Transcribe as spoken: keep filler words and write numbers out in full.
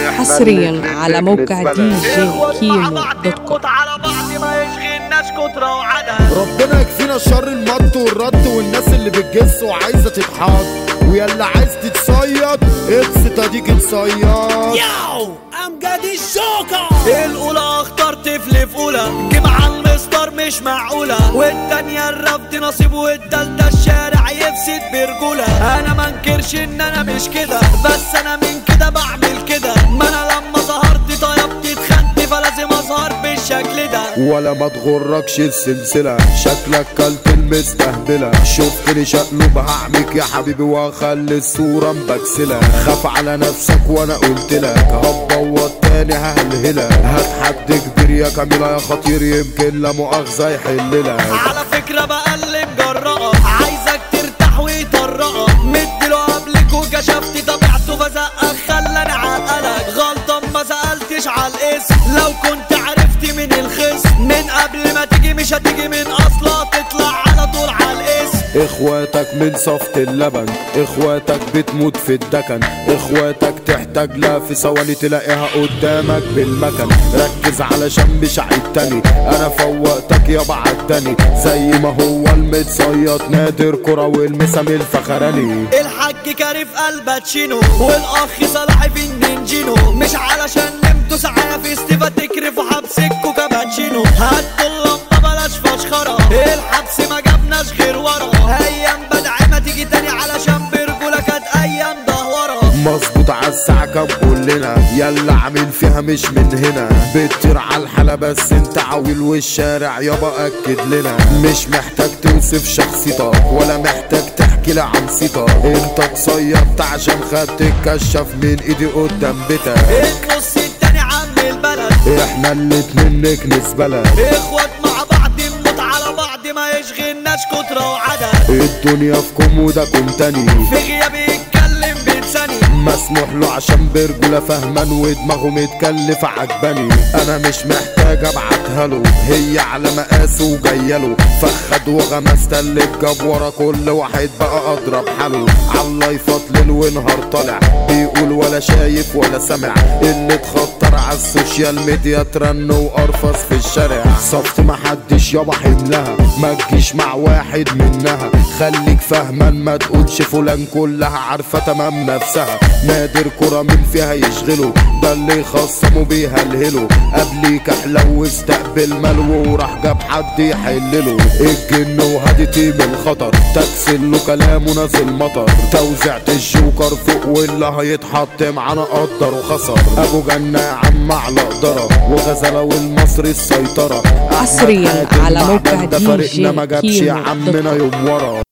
حصريا على موقع دي جي كيمو دوت كوم. على بعض ما يشغلناش كترة وعدد. ربنا يكفينا شر المط والرد والناس اللي بتجس وعايزه تتحط، ويلا عايز تتصيد ابسط اديك تصيد. ياو امجد الشوكة الاولى اختار طفل في اولى جيب على المسطر مش معقولة، والتانية الرفض نصيب، والتالتة الشارع يفسد برجولة. انا منكرش ان انا مش كده، بس انا من كده بعمل كده. ما انا لما ظهرت طيبت اتخنت، فلازم اظهر بالشكل ده. ولا ما تغركش السلسلة، شكلك كلت المستهبلة. شفتني شقلب هعمك يا حبيبي واخلي الصورة مبكسلة. خاف على نفسك وانا قلتلك هتبوظ تاني ههلهلك. هات حد كبير يا كاميلا يا خطير يمكن لا مؤاخذة يحللك. على فكرة بقلب جرأة عايزك ترتاح ويطرقك، مديله قبلك وكشفت طبيعته فزقك خلاني عقلك. غلطان ما سألتش على الاسم، لو كنت عرفت من الخصم من قبل ما تيجي مش هتيجي من اصلا، تطلع على طول على الاسم. اخواتك من صفت اللبن، اخواتك بتموت في الدكن، اخواتك تحتاج لها في ثواني تلاقيها قدامك بالمكن. ركز علشان مش عيد تاني، انا فوقتك يابا عداني زي ما هو المتصيد نادر كرة والمسام الفخراني. الحاج كارف الباتشينو والاخ صلاحي في النينجينو، مش علشان نمتوا ساعة في استيفا تكرفوا حبسكوا كاباتشينو. هاتوا اللمبة بلاش فشخرة، الحبس ما جابناش غير ورا. ايام بدعي ما تيجي تاني علشان برجولة كانت ايام دهورة. مظبوط عالساعة كام كلنا، يلا عامل فيها مش من هنا. بتطير عالحالة بس انت عويل والشارع يابا اكد لنا. مش محتاج توصف شخصيتك ولا محتاج تحكي لي عن صيتك. انت اتصيدت عشان خدت الكشف من ايدي قدام بيتك. النص التاني عم البلد، احنا الاتنين نكنس بلد. اخوات مع بعض نموت على بعض ما يشغلناش كترة وعدد. الدنيا في كوم وده كوم تاني، في غيابي يتكلم بلساني مسموح له عشان برجولة فهمان ودماغه متكلف عجباني. انا مش محتاج ابعتها له، هي على مقاسه وجايله. فخد وغمس تلك جاب ورا كل واحد بقى اضرب حاله. عالله يفضل ونهار طالع بيقول ولا شايف ولا سامع. اللي اتخطر عالسوشيال ميديا ترن وقرفص في الشارع. صفت محدش يابا حملها، ما تجيش مع واحد منها. خليك فاهمان ما تقولش فلان كلها عارفة تمام نفسها. نادر كرة من فيها يشغله، ده اللي خصمه بيهلهله. قبليك احلو واستقبل ملو وراح جاب حد يحلله. الجن وهدي من الخطر تكسل له كلامه نازل مطر. توزعت الجوكر فوق واللي هيتحط معانا قدر وخسر. ابو جنة يا عم على قدرة وغزلة والمصري السيطرة. حصريا على موقع دي جي ما جابش يا عمنا يوم ورا.